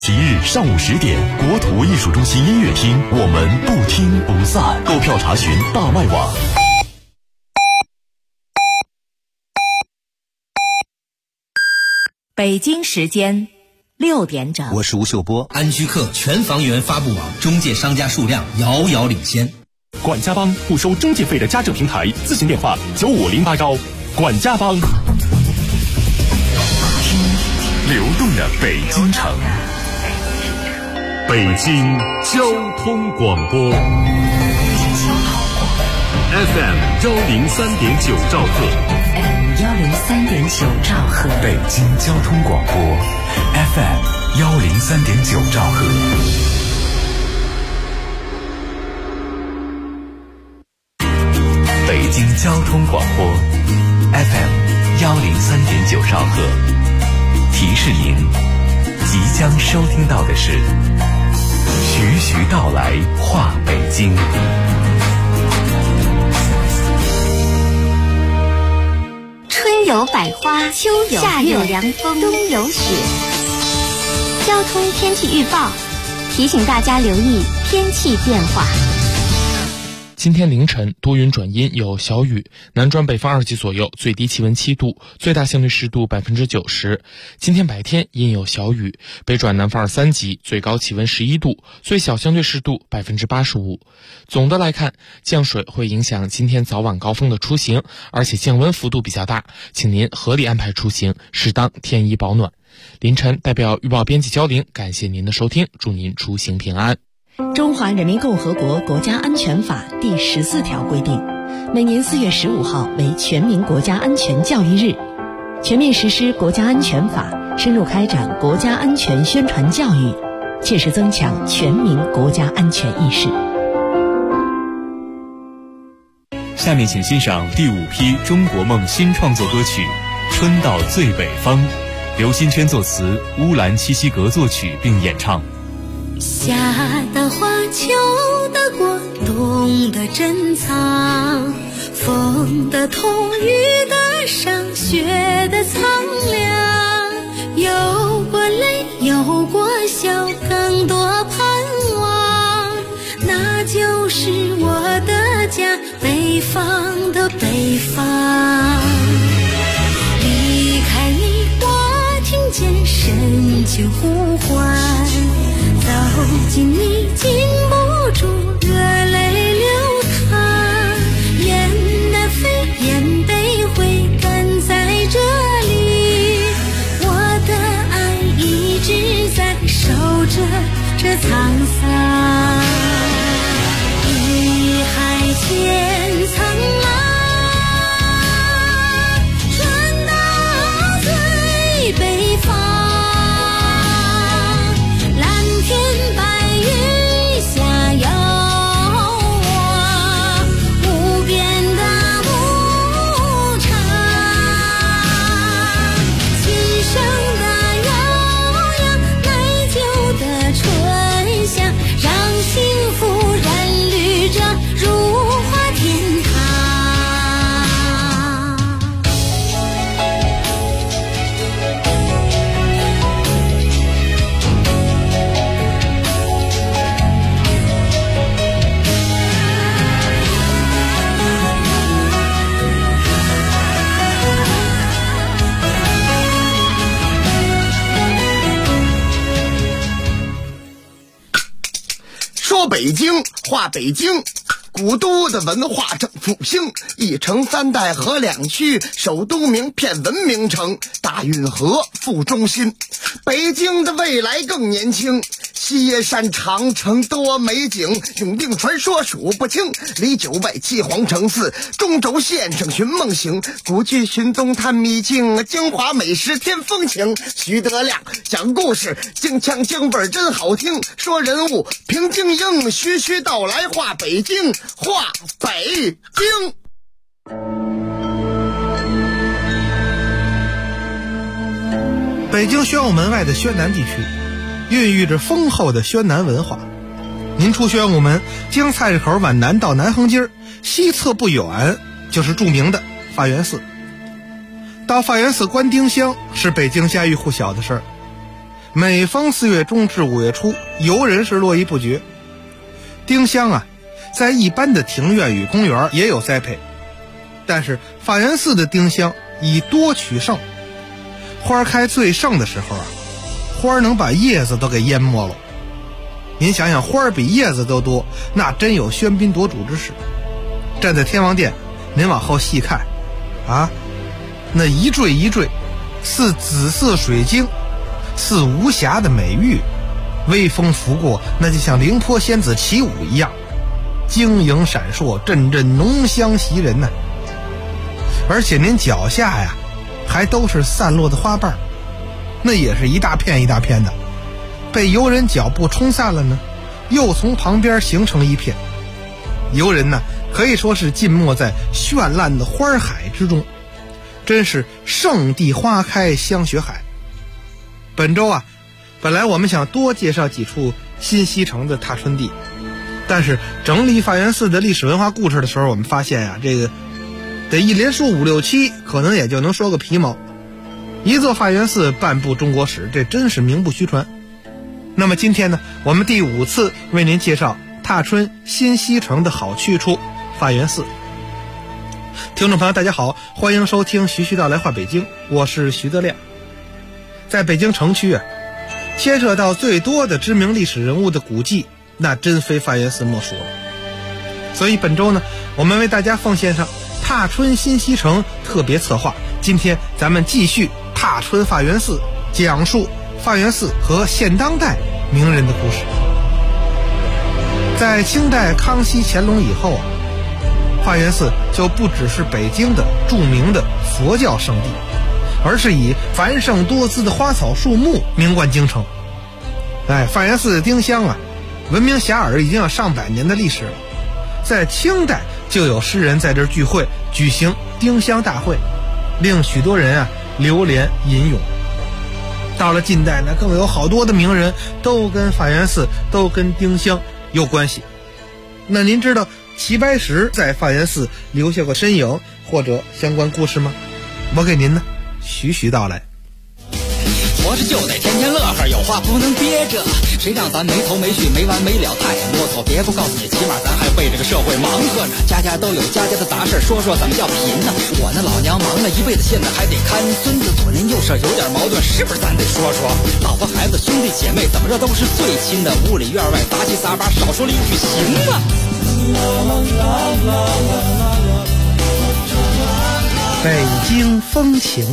即日上午10点，国土艺术中心音乐厅，我们不听不散。购票查询大麦网。 北京时间6点整， 我是吴秀波。 安居客全房源发布网中介商家数量遥遥领先。 管家帮不收中介费的家政平台，咨询电话9508高。管家帮。 听流动的北京城，北京交通广播 FM 103.9兆赫 103.9兆赫， 北京交通广播 FM 103.9兆赫。北京交通广播 FM 103.9兆赫，提示您，即将收听到的是徐徐道来话北京。 春有百花，秋有夏有凉风，冬有雪。交通天气预报提醒大家留意天气变化。 今天凌晨多云转阴，有小雨，南转北方2级左右，最低气温7度，最大相对湿度90%。今天白天阴有小雨，北转南方3级，最高气温11度，最小相对湿度85%。总的来看，降水会影响今天早晚高峰的出行，而且降温幅度比较大，请您合理安排出行，适当添衣保暖。凌晨代表预报编辑焦玲，感谢您的收听，祝您出行平安。 中华人民共和国国家安全法第14条规定，每年4月15号为全民国家安全教育日，全面实施国家安全法，深入开展国家安全宣传教育，切实增强全民国家安全意识。 下面请欣赏第5批中国梦新创作歌曲《春到最北方》，刘新娟作词，乌兰七西格作曲并演唱。 夏的花，秋的果，冬的珍藏，风的痛，雨的伤，雪的苍凉，有过泪，有过笑，更多盼望，那就是我的家，北方的北方。离开你，我听见深情呼唤，走近你，禁不住热泪流淌，雁南飞，雁北回，赶在这里，我的爱一直在守着这沧桑，一海千苍浪，传到最北方。 说北京话北京，古都的文化正复兴，一城3代河2区，首都名片文明城，大运河副中心。北京的未来更年轻，西山长城多美景，永定传说数不清，离9外7皇城4，中轴线上寻梦行，古剧寻踪探秘境，京华美食添风情。徐德亮讲故事，京腔京味真好听，说人物评京英，徐徐道来话北京，话北京。 北京宣武门外的宣南地区孕育着丰厚的宣南文化。您出宣武门，经菜市口往南到南横街，西侧不远就是著名的法源寺。到法源寺观丁香是北京家喻户晓的事儿。 每逢4月中至5月初，游人是络绎不绝。丁香啊，在一般的庭院与公园也有栽培，但是法源寺的丁香以多取胜。花开最盛的时候啊，花能把叶子都给淹没了。您想想，花比叶子都多，那真有喧宾夺主之势。站在天王殿，您往后细看啊，那一坠一坠，似紫色水晶，似无瑕的美玉，微风拂过，那就像凌波仙子起舞一样，晶莹闪烁，阵阵浓香袭人呐。而且您脚下呀，还都是散落的花瓣，那也是一大片一大片的，被游人脚步冲散了呢，又从旁边形成一片。游人呢，可以说是浸没在绚烂的花海之中，真是圣地花开香雪海。本周啊，本来我们想多介绍几处新西城的踏春地，但是整理法源寺的历史文化故事的时候，我们发现啊，这个得一连说5、6、7，可能也就能说个皮毛。一座法源寺，半部中国史，这真是名不虚传。那么今天呢，我们第5次为您介绍踏春新西城的好去处法源寺。听众朋友大家好，欢迎收听徐徐道来话北京，我是徐德亮。在北京城区啊，牵涉到最多的知名历史人物的古迹，那真非法源寺莫属了。所以本周呢，我们为大家奉献上踏春新西城特别策划，今天咱们继续踏春法源寺，讲述法源寺和现当代名人的故事。在清代康熙、乾隆以后，法源寺就不只是北京的著名的佛教圣地，而是以繁盛多姿的花草树木名冠京城。法源寺的丁香啊，闻名遐迩，已经有上百年的历史了。在清代就有诗人在这儿聚会，举行丁香大会，令许多人啊流连吟咏。到了近代呢，更有好多的名人都跟法源寺、都跟丁香有关系。那您知道齐白石在法源寺留下过身影或者相关故事吗？我给您呢徐徐道来。 活着就得天天乐呵，有话不能憋着，谁让咱没头没绪没完没了太啰嗦。别不告诉你，起码咱还为这个社会忙活呢。家家都有家家的杂事，说说怎么叫贫呢？我那老娘忙了一辈子，现在还得看孙子，左邻右舍有点矛盾，是不是咱得说说？老婆孩子兄弟姐妹怎么着都是最亲的，屋里院外杂七杂八，少说了一句行吗？ 北京风情。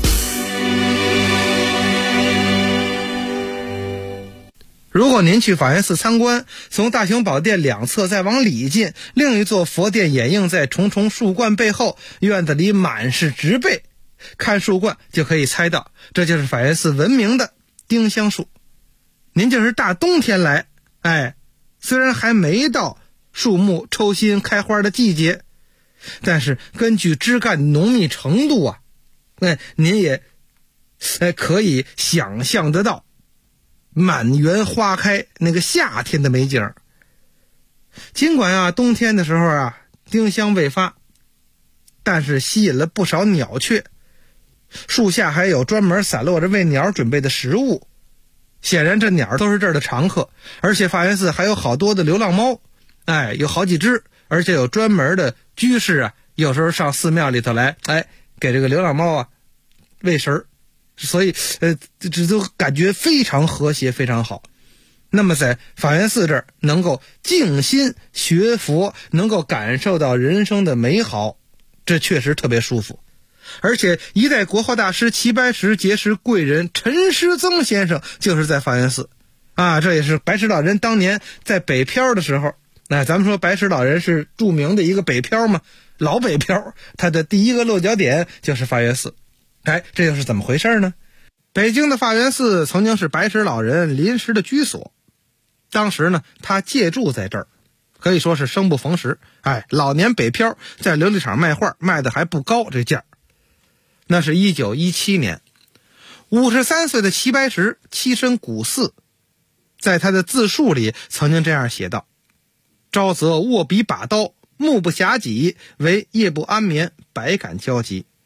如果您去法源寺参观，从大雄宝殿两侧再往里进，另一座佛殿掩映在重重树冠背后，院子里满是植被，看树冠就可以猜到，这就是法源寺闻名的丁香树。您就是大冬天来，虽然还没到树木抽新开花的季节，但是根据枝干的浓密程度啊，您也可以想象得到满园花开那个夏天的美景。尽管啊冬天的时候啊丁香未发，但是吸引了不少鸟雀，树下还有专门散落着为鸟准备的食物，显然这鸟都是这儿的常客。而且法源寺还有好多的流浪猫，有好几只，而且有专门的居士啊，有时候上寺庙里头来，给这个流浪猫啊喂食儿。所以这都感觉非常和谐，非常好。那么在法源寺这儿能够静心学佛，能够感受到人生的美好，这确实特别舒服。而且一代国画大师齐白石结识贵人陈师曾先生就是在法源寺啊，这也是白石老人当年在北漂的时候，咱们说白石老人是著名的一个北漂嘛，老北漂，他的第一个落脚点就是法源寺。这又是怎么回事呢？北京的法源寺曾经是白石老人临时的居所，当时呢他借住在这儿，可以说是生不逢时。老年北漂在琉璃厂卖画，卖的还不高这价。那是1917年，53岁的齐白石栖身古寺，在他的自述里曾经这样写道：朝则握笔把刀，目不暇给，为夜不安眠，百感交集。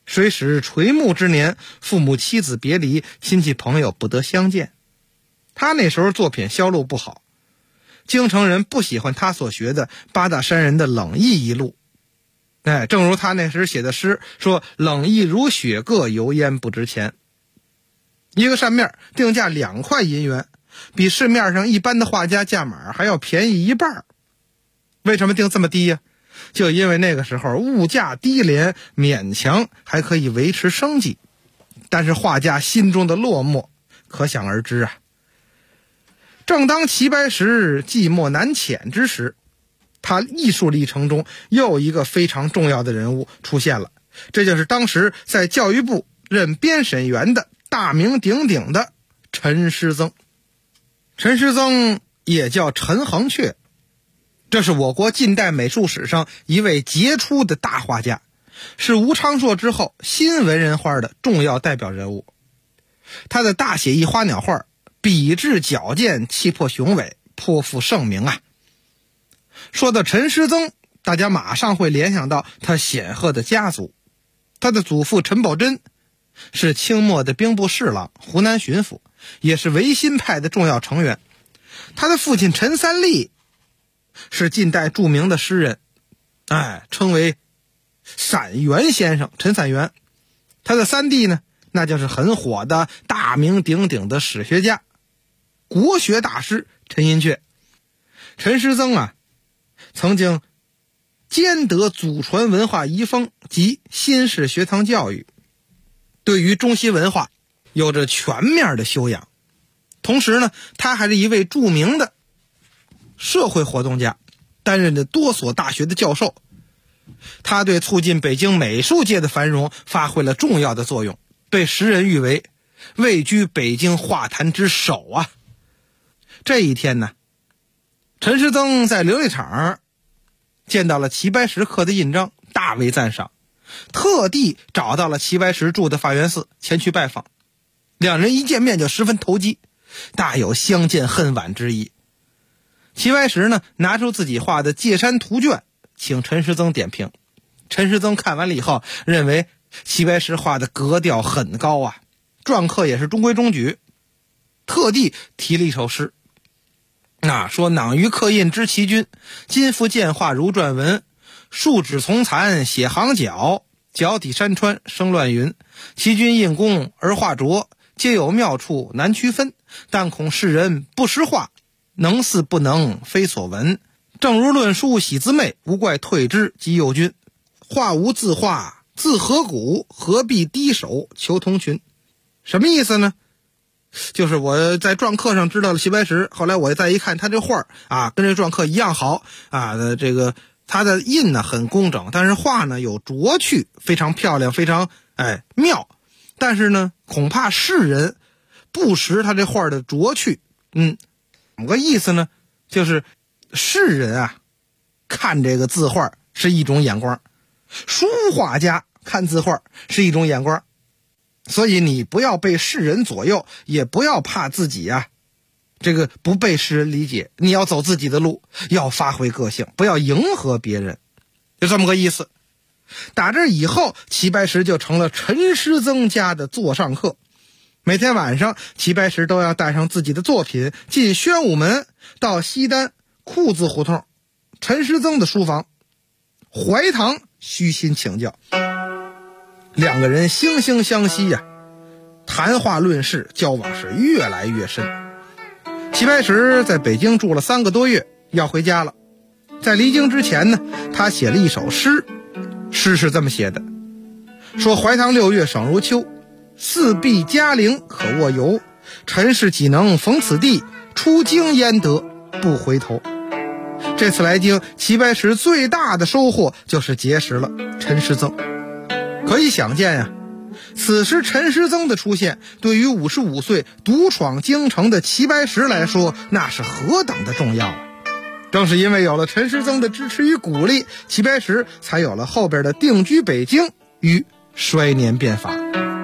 虽时垂暮之年，父母妻子别离，亲戚朋友不得相见。他那时候作品销路不好，京城人不喜欢他所学的八大山人的冷意一路。正如他那时写的诗说，冷意如雪各，油烟不值钱。一个扇面定价2块银元，比市面上一般的画家价码还要便宜一半。为什么定这么低呀？就因为那个时候物价低廉，勉强还可以维持生计，但是画家心中的落寞可想而知啊。正当齐白石寂寞难遣之时，他艺术历程中又一个非常重要的人物出现了，这就是当时在教育部任编审员的大名鼎鼎的陈师曾。陈师曾也叫陈恒恪，这是我国近代美术史上一位杰出的大画家，是吴昌硕之后新文人画的重要代表人物。他的大写意花鸟画笔致矫健，气魄雄伟，颇负盛名啊。说到陈师曾，大家马上会联想到他显赫的家族。他的祖父陈宝箴是清末的兵部侍郎、湖南巡抚，也是维新派的重要成员。他的父亲陈三立是近代著名的诗人，称为散元先生，陈散元。他的三弟呢，那就是很火的大名鼎鼎的史学家、国学大师陈寅恪。陈师曾啊，曾经兼得祖传文化遗风及新式学堂教育，对于中西文化有着全面的修养。同时呢，他还是一位著名的社会活动家，担任着多所大学的教授。他对促进北京美术界的繁荣发挥了重要的作用，被时人誉为位居北京画坛之首啊。这一天呢，陈师曾在琉璃厂见到了齐白石刻的印章，大为赞赏，特地找到了齐白石住的法源寺前去拜访。两人一见面就十分投机，大有相见恨晚之意。齐白石呢，拿出自己画的《界山图卷》，请陈师曾点评。陈师曾看完了以后，认为齐白石画的格调很高啊，篆刻也是中规中矩，特地提了一首诗，说囊于刻印知其君，今复见画如篆文，数指从残写行脚，脚底山川生乱云，其君印工而画拙，皆有妙处难区分，但恐世人不识画，能似不能非所闻。正如论书喜自媚，无怪退之即右君。画无自画，自何古？何必低手求同群？什么意思呢？就是我在篆刻上知道了齐白石，后来我再一看他这画跟这篆刻一样好这个他的印呢很工整，但是画呢有拙趣，非常漂亮，非常妙。但是呢，恐怕世人不识他这画的拙趣。怎么个意思呢？就是世人看这个字画是一种眼光，书画家看字画是一种眼光。所以你不要被世人左右，也不要怕自己这个不被世人理解，你要走自己的路，要发挥个性，不要迎合别人，就这么个意思。打这以后，齐白石就成了陈师曾家的座上客。每天晚上，齐白石都要带上自己的作品进宣武门，到西单库字胡同陈师曾的书房怀堂虚心请教。两个人惺惺相惜谈话论事，交往是越来越深。齐白石在北京住了3个多月，要回家了。在离京之前呢，他写了一首诗，诗是这么写的，说怀堂6月爽如秋，四壁嘉陵可卧游，陈氏岂能逢此地，出京焉得不回头。这次来京，齐白石最大的收获就是结识了陈师曾。可以想见此时陈师曾的出现，对于55岁独闯京城的齐白石来说，那是何等的重要正是因为有了陈师曾的支持与鼓励，齐白石才有了后边的定居北京与衰年变法。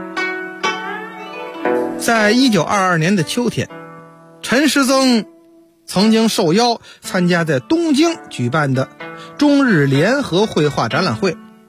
在1922年的秋天，陈师曾曾经受邀参加在东京举办的中日联合绘画展览会。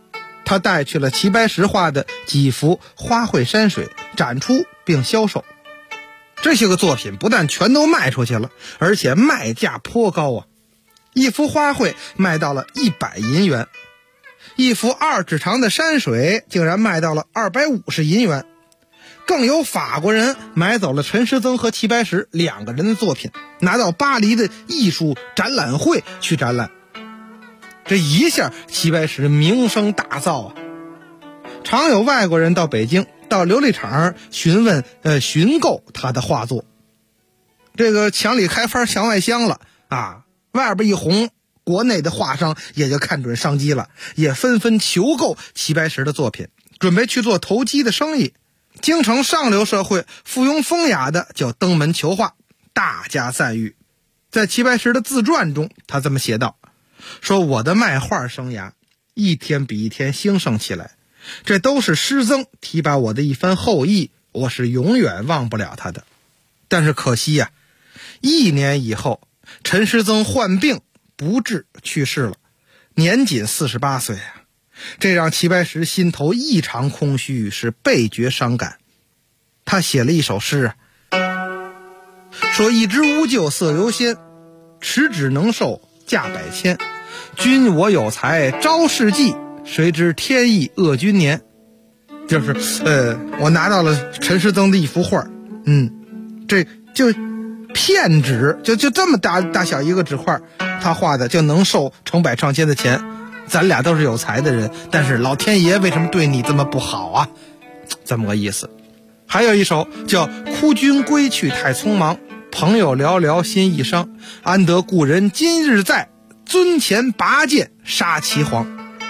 他带去了齐白石画的几幅花卉山水，展出并销售。这些个作品不但全都卖出去了，而且卖价颇高啊！一幅花卉卖到了100银元，一幅2指长的山水竟然卖到了250银元。更有法国人买走了陈师曾和齐白石2个人的作品，拿到巴黎的艺术展览会去展览。这一下齐白石名声大噪啊！常有外国人到北京到琉璃厂询购他的画作。这个墙里开花墙外香了啊！外边一红，国内的画商也就看准商机了，也纷纷求购齐白石的作品，准备去做投机的生意。京城上流社会附庸风雅的就登门求画，大加赞誉。在齐白石的自传中，他这么写道，说我的卖画生涯一天比一天兴盛起来，这都是师曾提拔我的一番厚意，我是永远忘不了他的。但是可惜呀，1年以后，陈师曾患病不治去世了，年仅48岁啊！这让齐白石心头异常空虚，是倍觉伤感。他写了一首诗说：一枝无咎色犹鲜，持指能受价百千。君我有才招世纪，谁知天意恶君年。就是我拿到了陈师曾的一幅画，这就片纸，就这么大小一个纸块，他画的就能受成百上千的钱。咱俩都是有才的人，但是老天爷为什么对你这么不好啊？这么个意思。还有一首叫哭君归去太匆忙，朋友寥寥心已伤，安得故人今日在，尊前拔剑杀齐皇。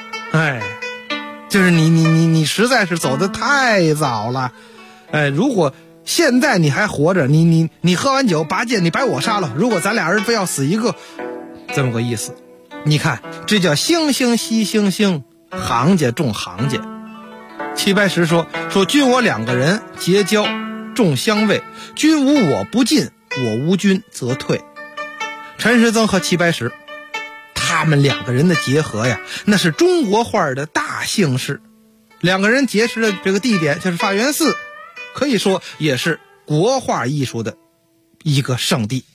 就是你实在是走得太早了。如果现在你还活着，你喝完酒拔剑，你把我杀了，如果咱俩人非要死一个，这么个意思。你看，这叫惺惺惜惺惺，行家重行家。齐白石说君我2个人结交重相位，君无我不进，我无君则退。陈师曾和齐白石他们2个人的结合呀，那是中国画的大幸事。2个人结识的这个地点就是法源寺，可以说也是国画艺术的一个圣地。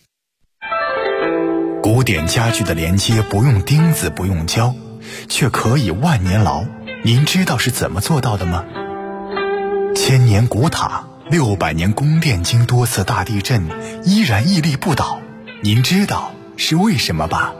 古典家具的连接不用钉子不用胶，却可以万年牢，您知道是怎么做到的吗？1000年古塔，600年宫殿，经多次大地震依然屹立不倒，您知道是为什么吧？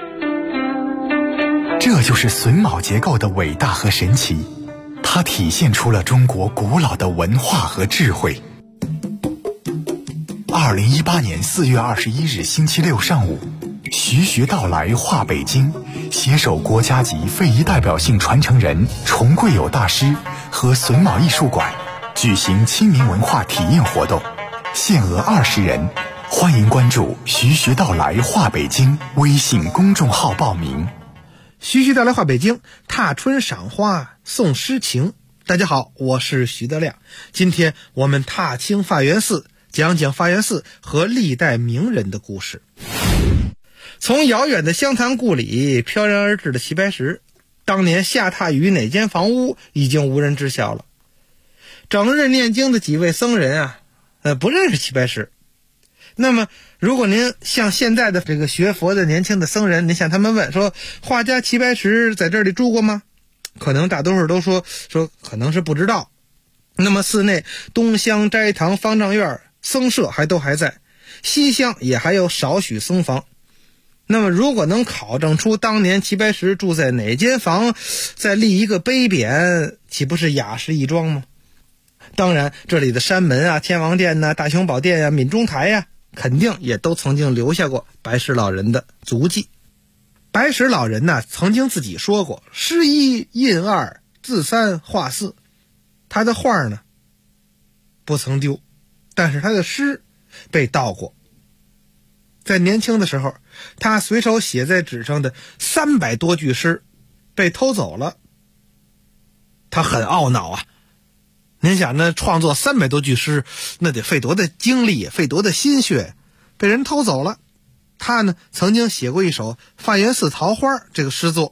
这就是榫卯结构的伟大和神奇，它体现出了中国古老的文化和智慧。2018年4月21日星期六上午，徐道来画北京携手国家级非遗代表性传承人崇贵友大师和榫卯艺术馆举行亲民文化体验活动，限额20人，欢迎关注徐道来画北京微信公众号报名。 徐道来画北京，踏春赏花送诗情。大家好，我是徐德亮，今天我们踏青法源寺，讲讲法源寺和历代名人的故事。从遥远的湘潭故里飘然而至的齐白石，当年下榻于哪间房屋已经无人知晓了。整日念经的几位僧人啊，不认识齐白石。那么如果您像现在的这个学佛的年轻的僧人，您向他们问说，画家齐白石在这里住过吗？可能大多数都说可能是不知道。那么寺内东厢斋堂方丈院僧舍都还在，西厢也还有少许僧房。那么如果能考证出当年齐白石住在哪间房，再立一个碑匾，岂不是雅士一桩吗？当然这里的山门啊、天王殿啊、大雄宝殿啊、闽中台啊，肯定也都曾经留下过白石老人的足迹。白石老人呢，曾经自己说过，诗一印二，字三画四。他的画呢不曾丢，但是他的诗被盗过。在年轻的时候，他随手写在纸上的300多句诗被偷走了，他很懊恼啊。您想，那创作300多句诗，那得费多大精力，费多大心血，被人偷走了。他呢，曾经写过一首《法源寺桃花》这个诗作，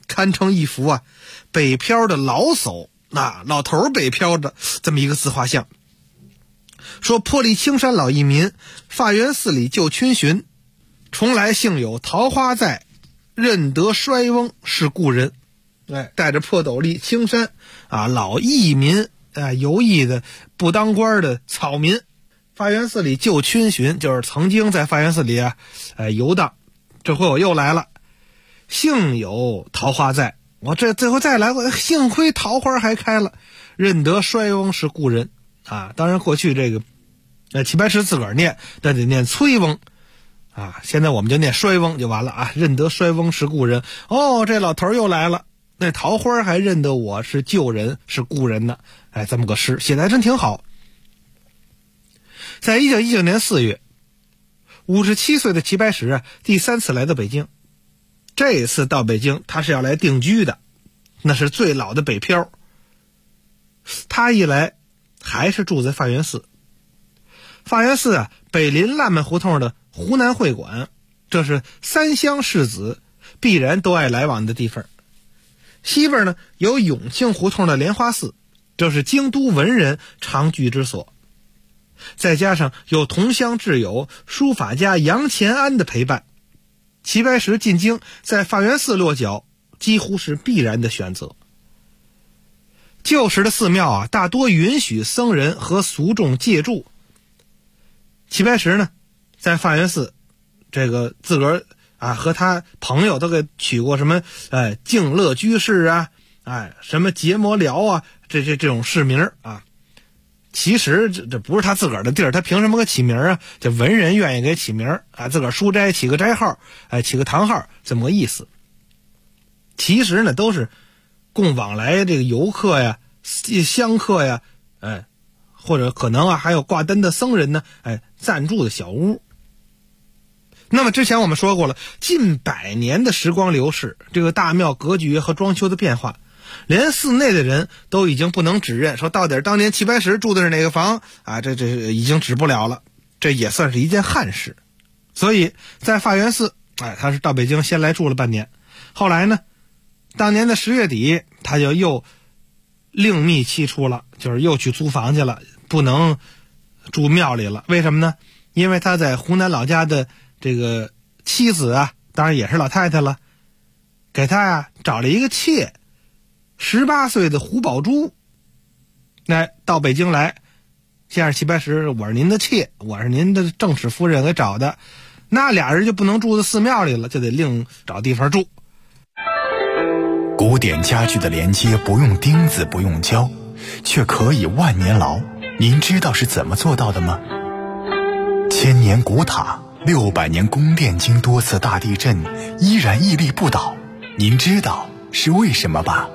堪称一幅啊北漂的老叟，老头北漂的这么一个自画像。说破例青山老义民，法源寺里旧群寻，从来幸有桃花在，认得衰翁是故人。带着破斗笠青山老义民游艺的不当官的草民。法源寺里旧群寻，就是曾经在法源寺里游荡，这回我又来了，幸有桃花在，我这回再来，幸亏桃花还开了，认得衰翁是故人当然过去这个齐白石自个儿念，但得念崔翁现在我们就念衰翁就完了认得衰翁是故人。这老头又来了，那桃花还认得我是旧人是故人呢。这么个诗写得还真挺好。在1919年4月，57岁的齐白石第3次来到北京。这一次到北京他是要来定居的，那是最老的北漂。他一来还是住在法源寺。法源寺北临烂漫胡同的湖南会馆，这是三湘士子必然都爱来往的地方。西边呢有永庆胡同的莲花寺，这是京都文人常居之所。再加上有同乡挚友书法家杨乾安的陪伴，齐白石进京在法源寺落脚几乎是必然的选择。旧时的寺庙大多允许僧人和俗众借住。齐白石呢在法源寺这个自个儿和他朋友都给取过什么静乐居士什么结魔寮这种市名其实这不是他自个儿的地儿，他凭什么给起名这文人愿意给起名自个儿书斋起个斋号起个堂号，这么个意思。其实呢都是供往来这个游客香客或者可能还有挂单的僧人呢暂住的小屋。那么之前我们说过了，近100年的时光流逝，这个大庙格局和装修的变化，连寺内的人都已经不能指认说到底当年齐白石住的是哪个房这已经指不了了，这也算是一件憾事。所以在法源寺他是到北京先来住了半年，后来呢当年的10月底他就又另觅栖处了，就是又去租房去了，不能住庙里了。为什么呢？因为他在湖南老家的这个妻子当然也是老太太了，给他找了一个妾，18岁的胡宝珠到北京来，先生齐白石，我是您的妾，我是您的正室夫人给找的，那俩人就不能住在寺庙里了，就得另找地方住。 古典家具的连接不用钉子不用胶，却可以万年牢，您知道是怎么做到的吗？1000年古塔600年宫殿经多次大地震依然屹立不倒，您知道是为什么吧？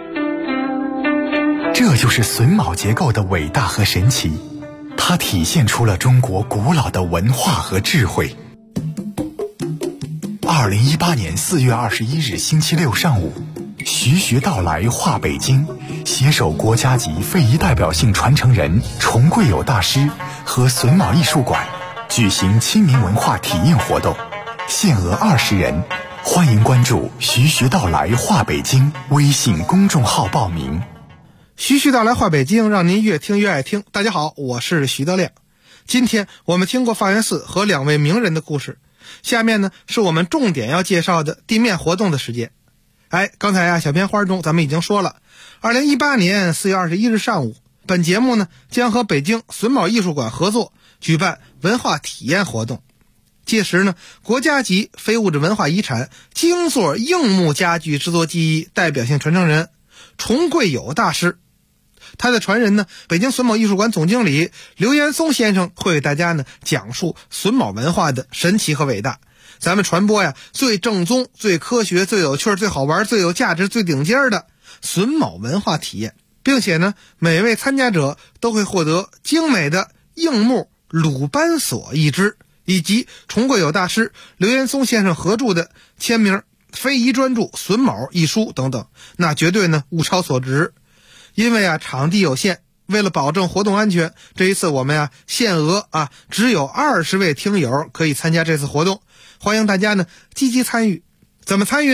这就是榫卯结构的伟大和神奇，它体现出了中国古老的文化和智慧。2018年4月21日星期六上午，徐徐道来画北京，携手国家级非遗代表性传承人重贵友大师和榫卯艺术馆举行亲民文化体验活动，限额20人，欢迎关注徐徐道来画北京微信公众号报名。 徐徐道来画北京，让您越听越爱听。大家好，我是徐德亮。今天我们听过法源寺和2位名人的故事，下面呢是我们重点要介绍的地面活动的时间。刚才小片花中咱们已经说了，2018年4月21日上午，本节目呢将和北京榫卯艺术馆合作举办文化体验活动。届时呢，国家级非物质文化遗产京座硬木家具制作技艺代表性传承人重贵友大师，他的传人呢，北京榫卯艺术馆总经理刘延松先生会给大家呢讲述榫卯文化的神奇和伟大。咱们传播最正宗、最科学、最有趣、最好玩、最有价值、最顶尖的榫卯文化体验，并且呢，每位参加者都会获得精美的硬木鲁班锁一只，以及重贵友大师刘延松先生合著的签名非遗专著榫卯一书等等，那绝对呢物超所值。因为场地有限，为了保证活动安全，这一次我们限额只有20位听友可以参加这次活动，欢迎大家呢积极参与。怎么参与呢？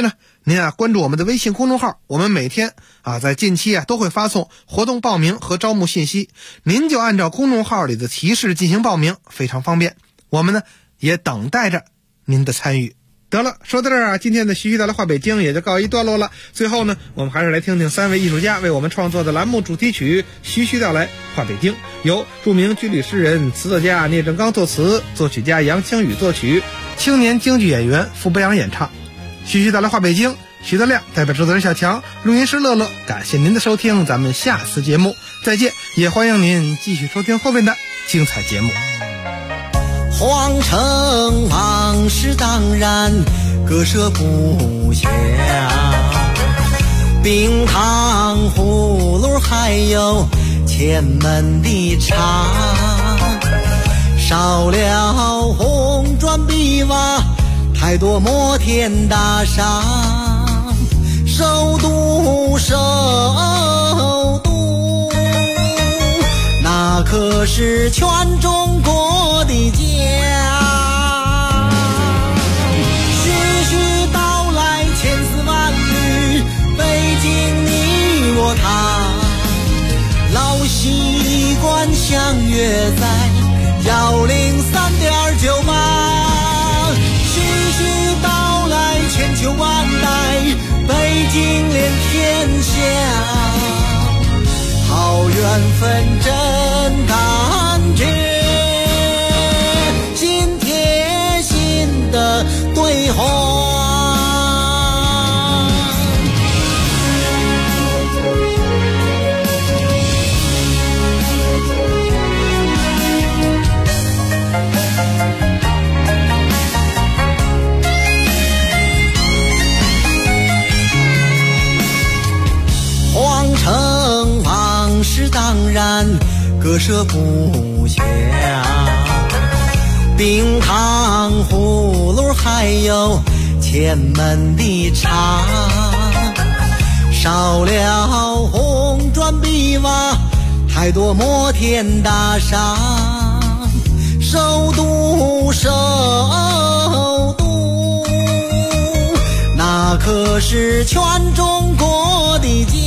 您啊关注我们的微信公众号，我们每天在近期都会发送活动报名和招募信息，您就按照公众号里的提示进行报名，非常方便。我们呢也等待着您的参与。得了，说到这儿今天的徐徐到来话北京也就告一段落了。最后呢，我们还是来听听3位艺术家为我们创作的栏目主题曲《徐徐到来话北京》，由著名军旅诗人、词作家聂正刚作词，作曲家杨清宇作曲，青年京剧演员傅博洋演唱。徐徐到来话北京，徐德亮代表制作人小强，录音师乐乐，感谢您的收听，咱们下次节目再见，也欢迎您继续收听后面的精彩节目。 皇城往事当然割舍不下，冰糖葫芦还有前门的茶，少了红砖碧瓦，太多摩天大厦，首都那可是全中国的家。徐徐道来千丝万缕，北京你我他，老习惯相约在103.98。徐徐道来千秋万代，北京连天下，好缘分真感觉，心贴心的对话。皇城往事当然割舍不下，冰糖葫芦还有前门的茶，少了红砖碧瓦，太多摩天大厦，首都那可是全中国的家。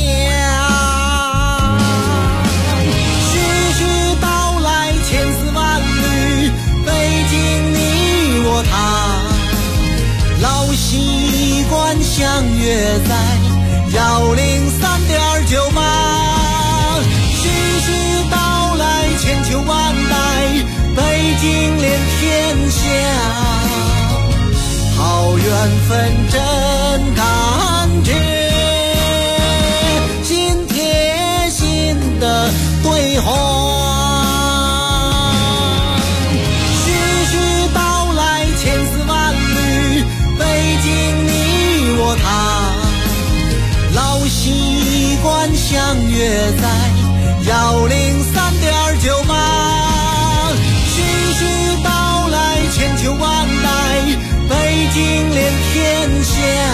徐徐道来千丝万缕，北京你我他，老习惯相约在103.98。徐徐道来千秋万代，北京连天下，好缘分真感觉，心贴心的对话。徐徐道来千丝万缕，北京你我他，老习惯相约在103.98。徐徐道来千秋万代，北京连天下，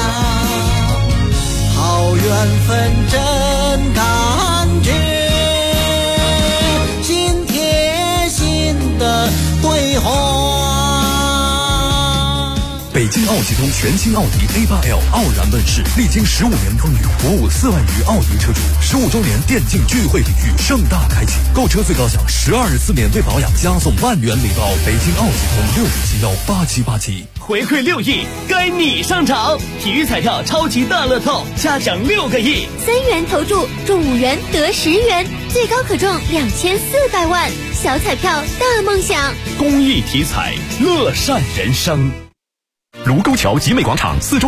好缘分真感觉，心贴心的对话。 北京奥汽通全新奥迪 A8L 傲然问世，历经15年风雨，鼓舞4万余奥迪车主。15周年电竞聚会礼遇盛大开启，购车最高享12日次免费保养，加送万元礼包。北京奥汽通65718787。 回馈6亿，该你上场！体育彩票超级大乐透，加奖6个亿 ，3元投注中5元得10元，最高可中2400万，小彩票大梦想。 公益体彩，乐善人生。 卢沟桥集美广场4周